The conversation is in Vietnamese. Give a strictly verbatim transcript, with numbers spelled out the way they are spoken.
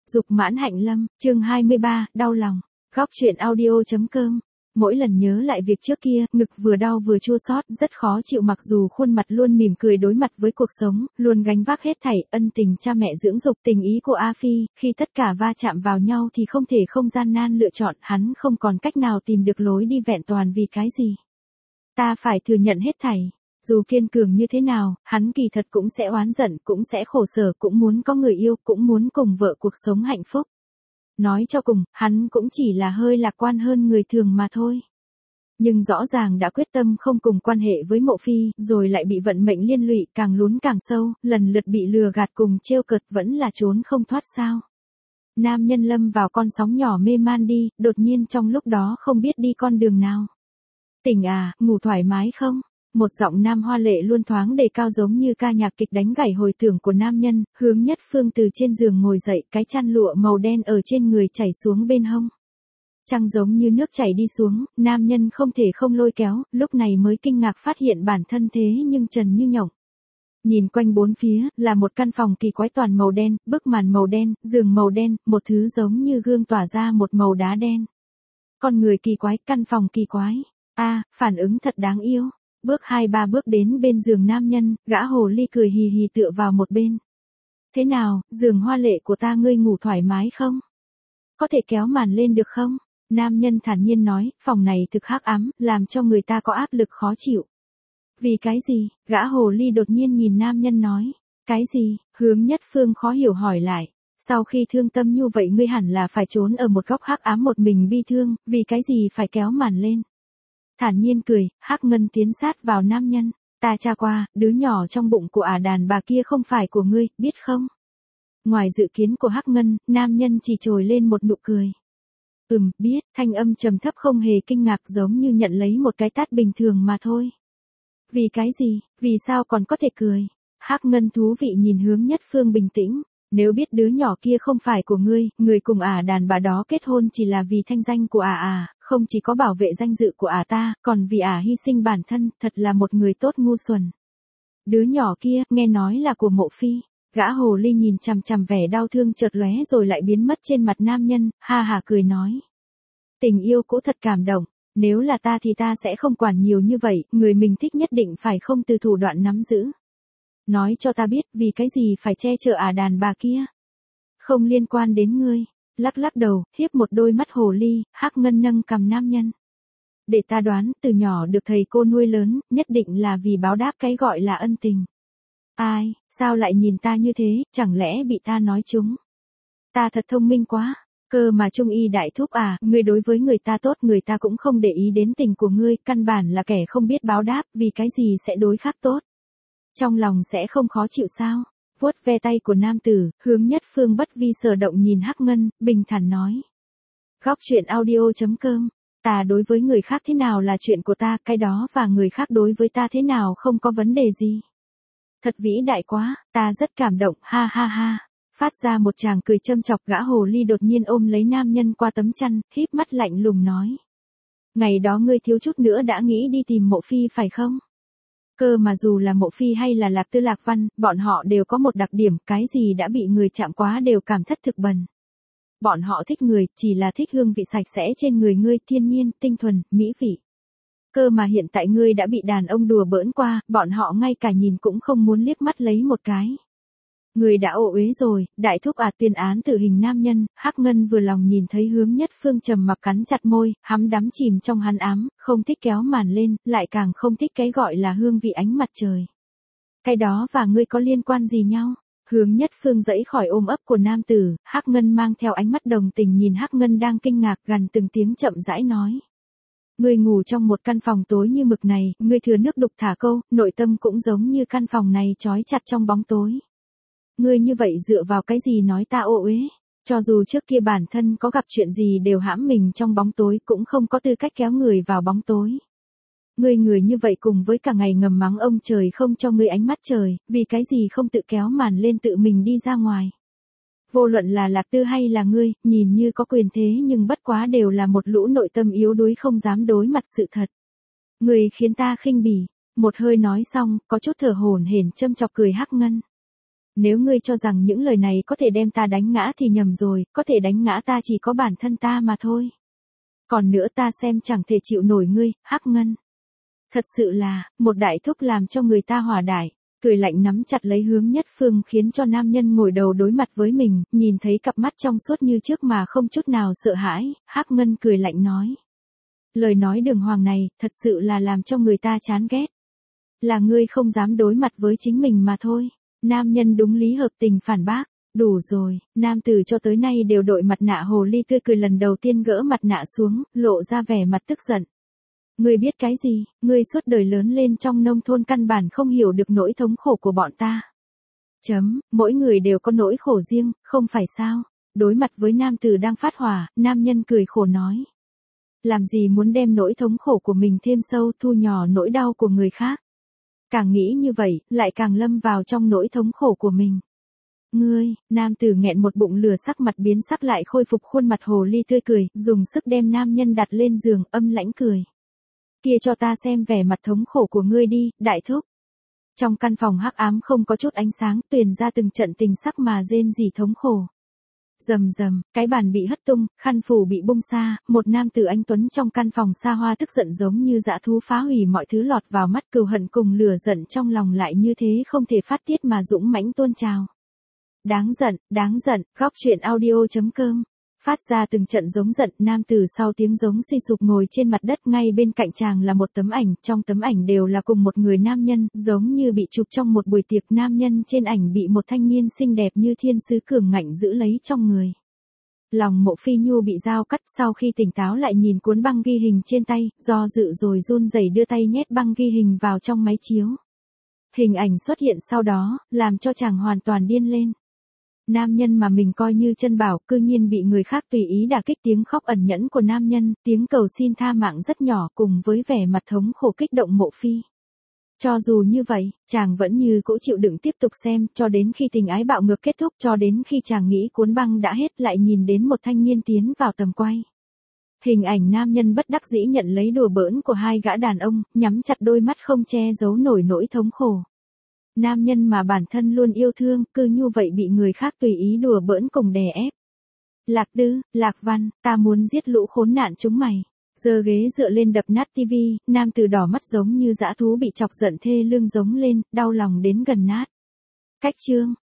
Dục mãn hạnh lâm, chương hai mươi ba, đau lòng. Góc truyện audio.com. Mỗi lần nhớ lại việc trước kia, ngực vừa đau vừa chua xót, rất khó chịu mặc dù khuôn mặt luôn mỉm cười đối mặt với cuộc sống, luôn gánh vác hết thảy, ân tình cha mẹ dưỡng dục, tình ý của A Phi, khi tất cả va chạm vào nhau thì không thể không gian nan lựa chọn, hắn không còn cách nào tìm được lối đi vẹn toàn vì cái gì. Ta phải thừa nhận hết thảy. Dù kiên cường như thế nào, hắn kỳ thật cũng sẽ oán giận, cũng sẽ khổ sở, cũng muốn có người yêu, cũng muốn cùng vợ cuộc sống hạnh phúc. Nói cho cùng, hắn cũng chỉ là hơi lạc quan hơn người thường mà thôi. Nhưng rõ ràng đã quyết tâm không cùng quan hệ với Mộ Phi, rồi lại bị vận mệnh liên lụy, càng lún càng sâu, lần lượt bị lừa gạt cùng trêu cợt vẫn là trốn không thoát sao. Nam nhân lâm vào con sóng nhỏ mê man đi, đột nhiên trong lúc đó không biết đi con đường nào. Tỉnh à, ngủ thoải mái không? Một giọng nam hoa lệ luôn thoáng đề cao giống như ca nhạc kịch đánh gảy hồi tưởng của nam nhân, Hướng Nhất Phương từ trên giường ngồi dậy, cái chăn lụa màu đen ở trên người chảy xuống bên hông. Trăng giống như nước chảy đi xuống, nam nhân không thể không lôi kéo, lúc này mới kinh ngạc phát hiện bản thân thế nhưng trần như nhộng. Nhìn quanh bốn phía, là một căn phòng kỳ quái toàn màu đen, bức màn màu đen, giường màu đen, một thứ giống như gương tỏa ra một màu đá đen. Con người kỳ quái, căn phòng kỳ quái. A, à, phản ứng thật đáng yêu. Bước hai ba bước đến bên giường nam nhân, gã hồ ly cười hì hì tựa vào một bên. Thế nào, giường hoa lệ của ta ngươi ngủ thoải mái không? Có thể kéo màn lên được không? Nam nhân thản nhiên nói, phòng này thực hắc ám, làm cho người ta có áp lực khó chịu. Vì cái gì? Gã hồ ly đột nhiên nhìn nam nhân nói. Cái gì? Hướng Nhất Phương khó hiểu hỏi lại. Sau khi thương tâm như vậy ngươi hẳn là phải trốn ở một góc hắc ám một mình bi thương, vì cái gì phải kéo màn lên? Thản nhiên cười, Hắc Ngân tiến sát vào nam nhân. Ta tra qua, đứa nhỏ trong bụng của ả đàn bà kia không phải của ngươi, biết không? Ngoài dự kiến của Hắc Ngân, nam nhân chỉ trồi lên một nụ cười. Ừm, biết, thanh âm trầm thấp không hề kinh ngạc giống như nhận lấy một cái tát bình thường mà thôi. Vì cái gì, vì sao còn có thể cười? Hắc Ngân thú vị nhìn Hướng Nhất Phương bình tĩnh. Nếu biết đứa nhỏ kia không phải của ngươi, người cùng ả đàn bà đó kết hôn chỉ là vì thanh danh của ả à, không chỉ có bảo vệ danh dự của ả ta, còn vì ả hy sinh bản thân, thật là một người tốt ngu xuẩn. Đứa nhỏ kia, nghe nói là của Mộ Phi. Gã hồ ly nhìn chằm chằm vẻ đau thương chợt lóe rồi lại biến mất trên mặt nam nhân, ha ha cười nói. Tình yêu cũ thật cảm động, nếu là ta thì ta sẽ không quản nhiều như vậy, người mình thích nhất định phải không từ thủ đoạn nắm giữ. Nói cho ta biết vì cái gì phải che chở ả đàn bà kia. Không liên quan đến ngươi. Lắc lắc đầu, hiếp một đôi mắt hồ ly, Hắc Ngân nâng cầm nam nhân. Để ta đoán, từ nhỏ được thầy cô nuôi lớn, nhất định là vì báo đáp cái gọi là ân tình. Ai, sao lại nhìn ta như thế, chẳng lẽ bị ta nói trúng? Ta thật thông minh quá. Cơ mà Trung Y đại thúc à, ngươi đối với người ta tốt người ta cũng không để ý đến tình của ngươi, căn bản là kẻ không biết báo đáp, vì cái gì sẽ đối khác tốt. Trong lòng sẽ không khó chịu sao? Vuốt ve tay của nam tử, Hướng Nhất Phương bất vi sở động nhìn Hắc Ngân, bình thản nói. Góc truyện audio.com. Ta đối với người khác thế nào là chuyện của ta, cái đó và người khác đối với ta thế nào không có vấn đề gì. Thật vĩ đại quá, ta rất cảm động, ha ha ha. Phát ra một tràng cười châm chọc, gã hồ ly đột nhiên ôm lấy nam nhân qua tấm chăn, híp mắt lạnh lùng nói. Ngày đó ngươi thiếu chút nữa đã nghĩ đi tìm Mộ Phi phải không? Cơ mà dù là Mộ Phi hay là Lạc Tư Lạc Văn, bọn họ đều có một đặc điểm, cái gì đã bị người chạm quá đều cảm thất thực bần. Bọn họ thích người, chỉ là thích hương vị sạch sẽ trên người ngươi, thiên nhiên, tinh thuần, mỹ vị. Cơ mà hiện tại ngươi đã bị đàn ông đùa bỡn qua, bọn họ ngay cả nhìn cũng không muốn liếc mắt lấy một cái. Người đã ổ uế rồi, đại thúc à, tuyên án tử hình nam nhân. Hắc Ngân vừa lòng nhìn thấy Hướng Nhất Phương trầm mặc cắn chặt môi, hắm đắm chìm trong hắn ám, không thích kéo màn lên, lại càng không thích cái gọi là hương vị ánh mặt trời. Cái đó và ngươi có liên quan gì nhau? Hướng Nhất Phương dãy khỏi ôm ấp của nam tử, Hắc Ngân mang theo ánh mắt đồng tình nhìn Hắc Ngân đang kinh ngạc, gần từng tiếng chậm rãi nói. Ngươi ngủ trong một căn phòng tối như mực này, ngươi thừa nước đục thả câu, nội tâm cũng giống như căn phòng này trói chặt trong bóng tối. Ngươi như vậy dựa vào cái gì nói ta ô uế? Cho dù trước kia bản thân có gặp chuyện gì đều hãm mình trong bóng tối cũng không có tư cách kéo người vào bóng tối. Ngươi người như vậy cùng với cả ngày ngầm mắng ông trời không cho ngươi ánh mắt trời, vì cái gì không tự kéo màn lên tự mình đi ra ngoài. Vô luận là Lạc Tư hay là ngươi, nhìn như có quyền thế nhưng bất quá đều là một lũ nội tâm yếu đuối không dám đối mặt sự thật. Ngươi khiến ta khinh bỉ. Một hơi nói xong, có chút thở hổn hển châm chọc cười Hắc Ngân. Nếu ngươi cho rằng những lời này có thể đem ta đánh ngã thì nhầm rồi, có thể đánh ngã ta chỉ có bản thân ta mà thôi. Còn nữa ta xem chẳng thể chịu nổi ngươi, Hắc Ngân. Thật sự là, một đại thúc làm cho người ta hòa đại. Cười lạnh nắm chặt lấy Hướng Nhất Phương khiến cho nam nhân ngồi đầu đối mặt với mình, nhìn thấy cặp mắt trong suốt như trước mà không chút nào sợ hãi, Hắc Ngân cười lạnh nói. Lời nói đường hoàng này, thật sự là làm cho người ta chán ghét. Là ngươi không dám đối mặt với chính mình mà thôi. Nam nhân đúng lý hợp tình phản bác. Đủ rồi, nam tử cho tới nay đều đội mặt nạ hồ ly tươi cười lần đầu tiên gỡ mặt nạ xuống, lộ ra vẻ mặt tức giận. Ngươi biết cái gì, ngươi suốt đời lớn lên trong nông thôn căn bản không hiểu được nỗi thống khổ của bọn ta. Chấm, mỗi người đều có nỗi khổ riêng, không phải sao? Đối mặt với nam tử đang phát hỏa, nam nhân cười khổ nói. Làm gì muốn đem nỗi thống khổ của mình thêm sâu thu nhỏ nỗi đau của người khác. Càng nghĩ như vậy, lại càng lâm vào trong nỗi thống khổ của mình. Ngươi, nam tử nghẹn một bụng lửa sắc mặt biến sắc lại khôi phục khuôn mặt hồ ly tươi cười, dùng sức đem nam nhân đặt lên giường, âm lãnh cười. Kia cho ta xem vẻ mặt thống khổ của ngươi đi, đại thúc. Trong căn phòng hắc ám không có chút ánh sáng, Tuyền ra từng trận tình sắc mà rên rỉ thống khổ. Rầm rầm, cái bàn bị hất tung, khăn phủ bị bung xa, một nam tử anh tuấn trong căn phòng xa hoa tức giận giống như dã thú phá hủy mọi thứ lọt vào mắt, cừu hận cùng lửa giận trong lòng lại như thế không thể phát tiết mà dũng mãnh tuôn trào. Đáng giận, đáng giận, góc truyện audio chấm com. Phát ra từng trận giống giận, nam tử sau tiếng giống suy sụp ngồi trên mặt đất, ngay bên cạnh chàng là một tấm ảnh, trong tấm ảnh đều là cùng một người nam nhân, giống như bị chụp trong một buổi tiệc. Nam nhân trên ảnh bị một thanh niên xinh đẹp như thiên sứ cường ngạnh giữ lấy trong người. Lòng Mộ Phi Nhu bị dao cắt, sau khi tỉnh táo lại nhìn cuốn băng ghi hình trên tay, do dự rồi run rẩy đưa tay nhét băng ghi hình vào trong máy chiếu. Hình ảnh xuất hiện sau đó, làm cho chàng hoàn toàn điên lên. Nam nhân mà mình coi như chân bảo, cư nhiên bị người khác tùy ý đả kích. Tiếng khóc ẩn nhẫn của nam nhân, tiếng cầu xin tha mạng rất nhỏ, cùng với vẻ mặt thống khổ kích động Mộ Phi. Cho dù như vậy, chàng vẫn như cũ chịu đựng tiếp tục xem, cho đến khi tình ái bạo ngược kết thúc, cho đến khi chàng nghĩ cuốn băng đã hết, lại nhìn đến một thanh niên tiến vào tầm quay. Hình ảnh nam nhân bất đắc dĩ nhận lấy đùa bỡn của hai gã đàn ông, nhắm chặt đôi mắt không che giấu nổi nỗi thống khổ. Nam nhân mà bản thân luôn yêu thương, cứ như vậy bị người khác tùy ý đùa bỡn cùng đè ép. Lạc Đư, Lạc Văn, ta muốn giết lũ khốn nạn chúng mày. Giơ ghế dựa lên đập nát tivi, nam tử đỏ mắt giống như dã thú bị chọc giận thê lương giống lên, đau lòng đến gần nát. Cách chương.